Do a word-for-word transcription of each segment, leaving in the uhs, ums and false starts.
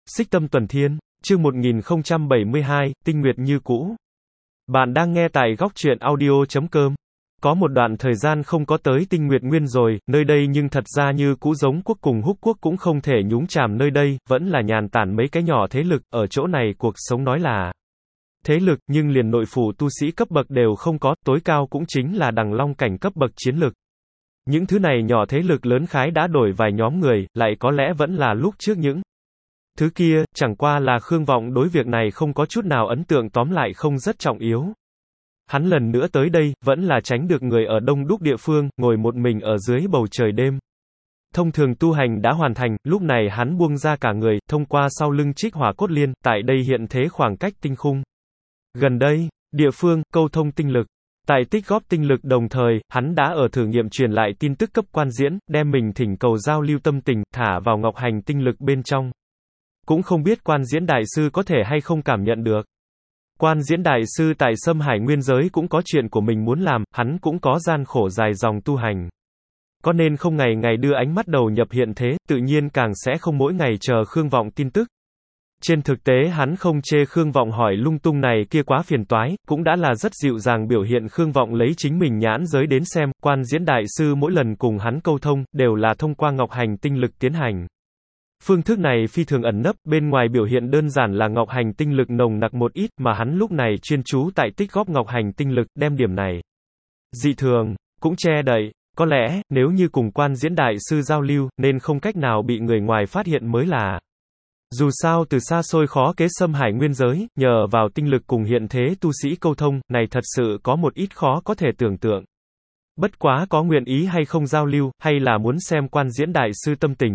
Xích Tâm Tuần Thiên, chương một nghìn không trăm bảy mươi hai, Tinh Nguyệt như cũ. Bạn đang nghe tại góc truyện audio chấm com. Có một đoạn thời gian không có tới Tinh Nguyệt Nguyên rồi, nơi đây nhưng thật ra như cũ giống quốc cùng húc quốc cũng không thể nhúng chàm nơi đây, vẫn là nhàn tản mấy cái nhỏ thế lực, ở chỗ này cuộc sống nói là thế lực, nhưng liền nội phủ tu sĩ cấp bậc đều không có, tối cao cũng chính là đằng long cảnh cấp bậc chiến lực. Những thứ này nhỏ thế lực lớn khái đã đổi vài nhóm người, lại có lẽ vẫn là lúc trước những thứ kia, chẳng qua là Khương Vọng đối việc này không có chút nào ấn tượng, tóm lại không rất trọng yếu. Hắn lần nữa tới đây, vẫn là tránh được người ở đông đúc địa phương, ngồi một mình ở dưới bầu trời đêm. Thông thường tu hành đã hoàn thành, lúc này hắn buông ra cả người, thông qua sau lưng Trích Hỏa Cốt Liên, tại đây hiện thế khoảng cách tinh khung. Gần đây, địa phương, câu thông tinh lực. Tại tích góp tinh lực đồng thời, hắn đã ở thử nghiệm truyền lại tin tức cấp Quan Diễn, đem mình thỉnh cầu giao lưu tâm tình, thả vào ngọc hành tinh lực bên trong. Cũng không biết Quan Diễn Đại Sư có thể hay không cảm nhận được. Quan Diễn Đại Sư tại Sâm Hải Nguyên Giới cũng có chuyện của mình muốn làm, hắn cũng có gian khổ dài dòng tu hành. Có nên không ngày ngày đưa ánh mắt đầu nhập hiện thế, tự nhiên càng sẽ không mỗi ngày chờ Khương Vọng tin tức. Trên thực tế hắn không chê Khương Vọng hỏi lung tung này kia quá phiền toái, cũng đã là rất dịu dàng biểu hiện Khương Vọng lấy chính mình nhãn giới đến xem, Quan Diễn Đại Sư mỗi lần cùng hắn câu thông, đều là thông qua ngọc hành tinh lực tiến hành. Phương thức này phi thường ẩn nấp, bên ngoài biểu hiện đơn giản là ngọc hành tinh lực nồng nặc một ít, mà hắn lúc này chuyên chú tại tích góp ngọc hành tinh lực, đem điểm này dị thường cũng che đậy. Có lẽ, nếu như cùng Quan Diễn Đại Sư giao lưu, nên không cách nào bị người ngoài phát hiện mới là. Dù sao từ xa xôi khó kế Sâm Hải Nguyên Giới, nhờ vào tinh lực cùng hiện thế tu sĩ câu thông, này thật sự có một ít khó có thể tưởng tượng. Bất quá có nguyện ý hay không giao lưu, hay là muốn xem Quan Diễn Đại Sư tâm tình.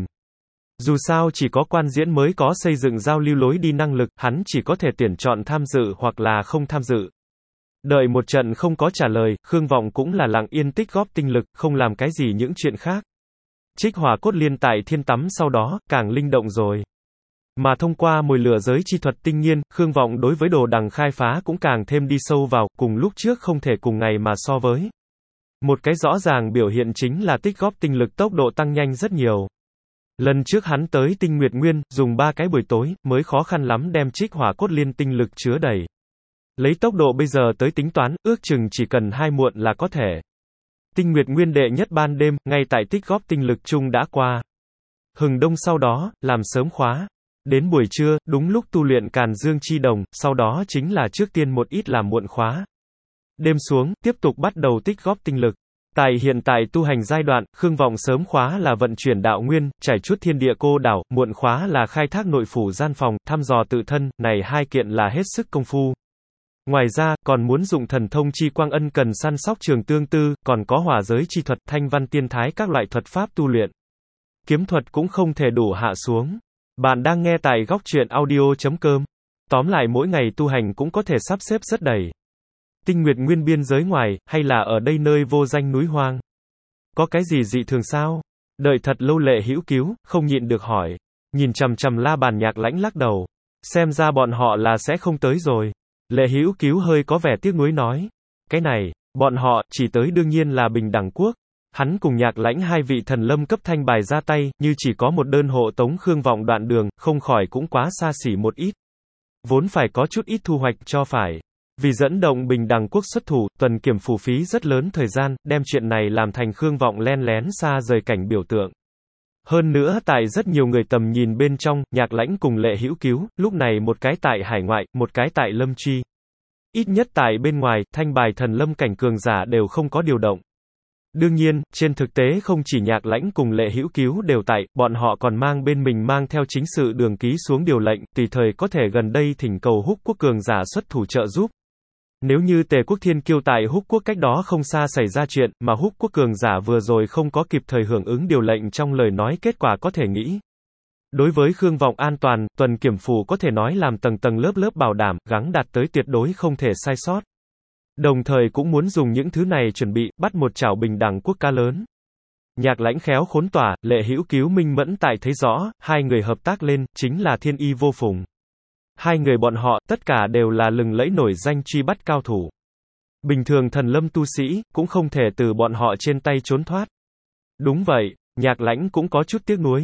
Dù sao chỉ có Quan Diễn mới có xây dựng giao lưu lối đi năng lực, hắn chỉ có thể tuyển chọn tham dự hoặc là không tham dự. Đợi một trận không có trả lời, Khương Vọng cũng là lặng yên tích góp tinh lực, không làm cái gì những chuyện khác. Trích Hỏa Cốt Liên tại thiên tắm sau đó, càng linh động rồi. Mà thông qua mồi lửa giới chi thuật tinh nhiên, Khương Vọng đối với đồ đằng khai phá cũng càng thêm đi sâu vào, cùng lúc trước không thể cùng ngày mà so với. Một cái rõ ràng biểu hiện chính là tích góp tinh lực tốc độ tăng nhanh rất nhiều. Lần trước hắn tới Tinh Nguyệt Nguyên, dùng ba cái buổi tối, mới khó khăn lắm đem Trích Hỏa Cốt Liên tinh lực chứa đầy. Lấy tốc độ bây giờ tới tính toán, ước chừng chỉ cần hai muộn là có thể. Tinh Nguyệt Nguyên đệ nhất ban đêm, ngay tại tích góp tinh lực chung đã qua. Hừng đông sau đó, làm sớm khóa. Đến buổi trưa, đúng lúc tu luyện Càn Dương Chi Đồng, sau đó chính là trước tiên một ít làm muộn khóa. Đêm xuống, tiếp tục bắt đầu tích góp tinh lực. Tại hiện tại tu hành giai đoạn, Khương Vọng sớm khóa là vận chuyển đạo nguyên, trải chút thiên địa cô đảo, muộn khóa là khai thác nội phủ gian phòng, thăm dò tự thân, này hai kiện là hết sức công phu. Ngoài ra, còn muốn dụng thần thông chi quang ân cần săn sóc trường tương tư, còn có hỏa giới chi thuật, thanh văn tiên thái các loại thuật pháp tu luyện. Kiếm thuật cũng không thể đủ hạ xuống. Bạn đang nghe tại góc truyện audio chấm com. Tóm lại mỗi ngày tu hành cũng có thể sắp xếp rất đầy. Tinh Nguyệt Nguyên biên giới ngoài, hay là ở đây nơi vô danh núi hoang? Có cái gì dị thường sao? Đợi thật lâu Lệ Hữu Cứu, không nhịn được hỏi. Nhìn chằm chằm La Bàn Nhạc Lãnh lắc đầu. Xem ra bọn họ là sẽ không tới rồi. Lệ Hữu Cứu hơi có vẻ tiếc nuối nói. Cái này, bọn họ, chỉ tới đương nhiên là Bình Đẳng Quốc. Hắn cùng Nhạc Lãnh hai vị thần lâm cấp thanh bài ra tay, như chỉ có một đơn hộ tống Khương Vọng đoạn đường, không khỏi cũng quá xa xỉ một ít. Vốn phải có chút ít thu hoạch cho phải. Vì dẫn động Bình Đẳng Quốc xuất thủ, Tuần Kiểm phủ phí rất lớn thời gian, đem chuyện này làm thành Khương Vọng len lén xa rời cảnh biểu tượng. Hơn nữa tại rất nhiều người tầm nhìn bên trong, Nhạc Lãnh cùng Lệ Hữu Cứu, lúc này một cái tại hải ngoại, một cái tại lâm truy. Ít nhất tại bên ngoài, thanh bài thần lâm cảnh cường giả đều không có điều động. Đương nhiên, trên thực tế không chỉ Nhạc Lãnh cùng Lệ Hữu Cứu đều tại, bọn họ còn mang bên mình mang theo chính sự đường ký xuống điều lệnh, tùy thời có thể gần đây thỉnh cầu Húc Quốc cường giả xuất thủ trợ giúp. Nếu như Tề Quốc Thiên Kiêu tại Húc Quốc cách đó không xa xảy ra chuyện, mà Húc Quốc cường giả vừa rồi không có kịp thời hưởng ứng điều lệnh trong lời nói, kết quả có thể nghĩ. Đối với Khương Vọng an toàn, Tuần Kiểm phủ có thể nói làm tầng tầng lớp lớp bảo đảm, gắng đạt tới tuyệt đối không thể sai sót. Đồng thời cũng muốn dùng những thứ này chuẩn bị, bắt một chảo Bình Đẳng Quốc cá lớn. Nhạc Lãnh khéo khốn tỏa, Lệ Hữu Cứu minh mẫn tại thấy rõ, hai người hợp tác lên, chính là thiên y vô phùng. Hai người bọn họ, tất cả đều là lừng lẫy nổi danh truy bắt cao thủ. Bình thường thần lâm tu sĩ, cũng không thể từ bọn họ trên tay trốn thoát. Đúng vậy, Nhạc Lãnh cũng có chút tiếc nuối.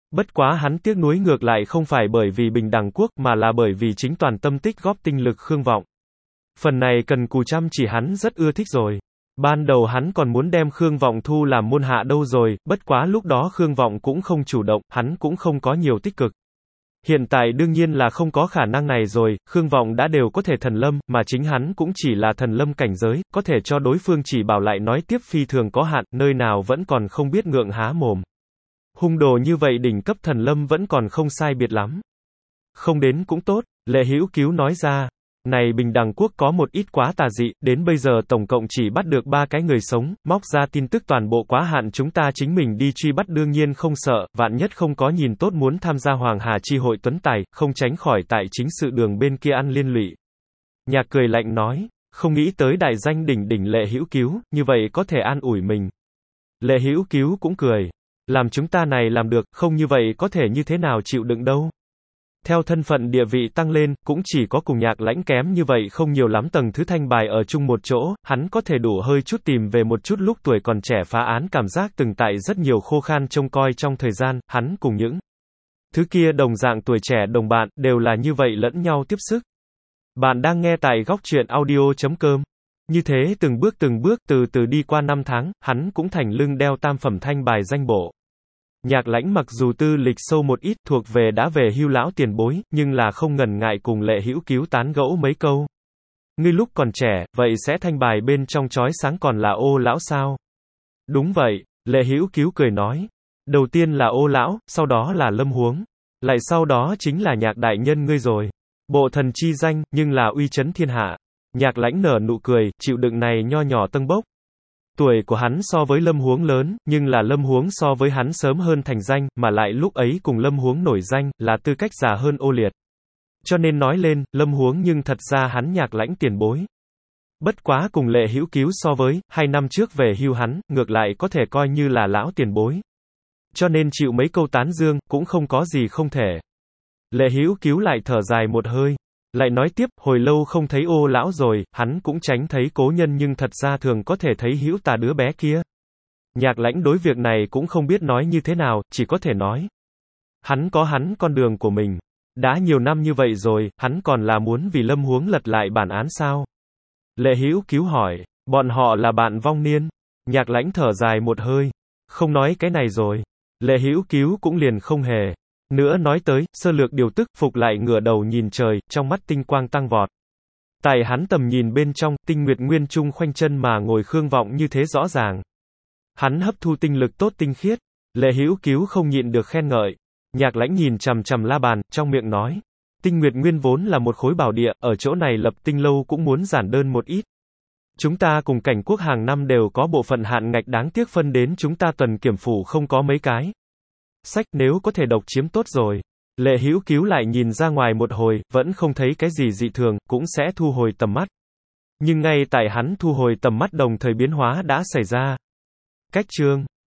Bất quá hắn tiếc nuối ngược lại không phải bởi vì Bình Đẳng Quốc mà là bởi vì chính toàn tâm tích góp tinh lực Khương Vọng. Phần này cần cù chăm chỉ hắn rất ưa thích rồi. Ban đầu hắn còn muốn đem Khương Vọng thu làm môn hạ đâu rồi, bất quá lúc đó Khương Vọng cũng không chủ động, hắn cũng không có nhiều tích cực. Hiện tại đương nhiên là không có khả năng này rồi, Khương Vọng đã đều có thể thần lâm, mà chính hắn cũng chỉ là thần lâm cảnh giới, có thể cho đối phương chỉ bảo lại nói tiếp phi thường có hạn, nơi nào vẫn còn không biết ngượng há mồm. Hung đồ như vậy đỉnh cấp thần lâm vẫn còn không sai biệt lắm. Không đến cũng tốt, Lệ Hữu Cứu nói ra. Này Bình Đẳng Quốc có một ít quá tà dị, đến bây giờ tổng cộng chỉ bắt được ba cái người sống, móc ra tin tức toàn bộ quá hạn chúng ta chính mình đi truy bắt đương nhiên không sợ, vạn nhất không có nhìn tốt muốn tham gia Hoàng Hà chi hội tuấn tài, không tránh khỏi tại chính sự đường bên kia ăn liên lụy. Nhạc cười lạnh nói, không nghĩ tới đại danh đỉnh đỉnh Lệ Hữu Cứu, như vậy có thể an ủi mình. Lệ Hữu Cứu cũng cười, làm chúng ta này làm được, không như vậy có thể như thế nào chịu đựng đâu. Theo thân phận địa vị tăng lên, cũng chỉ có cùng Nhạc Lãnh kém như vậy không nhiều lắm tầng thứ thanh bài ở chung một chỗ, hắn có thể đủ hơi chút tìm về một chút lúc tuổi còn trẻ phá án cảm giác từng tại rất nhiều khô khan trông coi trong thời gian, hắn cùng những thứ kia đồng dạng tuổi trẻ đồng bạn, đều là như vậy lẫn nhau tiếp sức. Bạn đang nghe tại góc truyện audio chấm com. Như thế từng bước từng bước từ từ đi qua năm tháng, hắn cũng thành lưng đeo tam phẩm thanh bài danh bộ. Nhạc Lãnh mặc dù tư lịch sâu một ít, thuộc về đã về hưu lão tiền bối, nhưng là không ngần ngại cùng Lệ Hữu Cứu tán gẫu mấy câu. Ngươi lúc còn trẻ, vậy sẽ thanh bài bên trong chói sáng còn là Ô lão sao? Đúng vậy, Lệ Hữu Cứu cười nói. Đầu tiên là Ô lão, sau đó là Lâm Huống. Lại sau đó chính là Nhạc đại nhân ngươi rồi. Bộ thần chi danh, nhưng là uy chấn thiên hạ. Nhạc Lãnh nở nụ cười, chịu đựng này nho nhỏ tâng bốc. Tuổi của hắn so với Lâm Huống lớn, nhưng là Lâm Huống so với hắn sớm hơn thành danh, mà lại lúc ấy cùng Lâm Huống nổi danh, là tư cách già hơn Ô Liệt. Cho nên nói lên, Lâm Huống nhưng thật ra hắn Nhạc Lãnh tiền bối. Bất quá cùng Lệ Hữu Cứu so với, hai năm trước về hưu hắn, ngược lại có thể coi như là lão tiền bối. Cho nên chịu mấy câu tán dương, cũng không có gì không thể. Lệ Hữu Cứu lại thở dài một hơi. Lại nói tiếp, hồi lâu không thấy Ô lão rồi, hắn cũng tránh thấy cố nhân nhưng thật ra thường có thể thấy hữu tà đứa bé kia. Nhạc Lãnh đối việc này cũng không biết nói như thế nào, chỉ có thể nói. Hắn có hắn con đường của mình. Đã nhiều năm như vậy rồi, hắn còn là muốn vì Lâm Huống lật lại bản án sao? Lệ Hữu Cứu hỏi, bọn họ là bạn vong niên. Nhạc Lãnh thở dài một hơi. Không nói cái này rồi. Lệ Hữu Cứu cũng liền không hề. Nữa nói tới, sơ lược điều tức, phục lại ngửa đầu nhìn trời, trong mắt tinh quang tăng vọt. Tại hắn tầm nhìn bên trong, tinh nguyệt nguyên trung khoanh chân mà ngồi Khương Vọng như thế rõ ràng. Hắn hấp thu tinh lực tốt tinh khiết. Lệ Hữu Cứu không nhịn được khen ngợi. Nhạc Lãnh nhìn chằm chằm la bàn, trong miệng nói. Tinh nguyệt nguyên vốn là một khối bảo địa, ở chỗ này lập tinh lâu cũng muốn giản đơn một ít. Chúng ta cùng cảnh quốc hàng năm đều có bộ phận hạn ngạch đáng tiếc phân đến chúng ta tuần kiểm phủ không có mấy cái. Sách nếu có thể độc chiếm tốt rồi. Lệ Hữu Cứu lại nhìn ra ngoài một hồi, vẫn không thấy cái gì dị thường, cũng sẽ thu hồi tầm mắt. Nhưng ngay tại hắn thu hồi tầm mắt đồng thời biến hóa đã xảy ra. Cách chương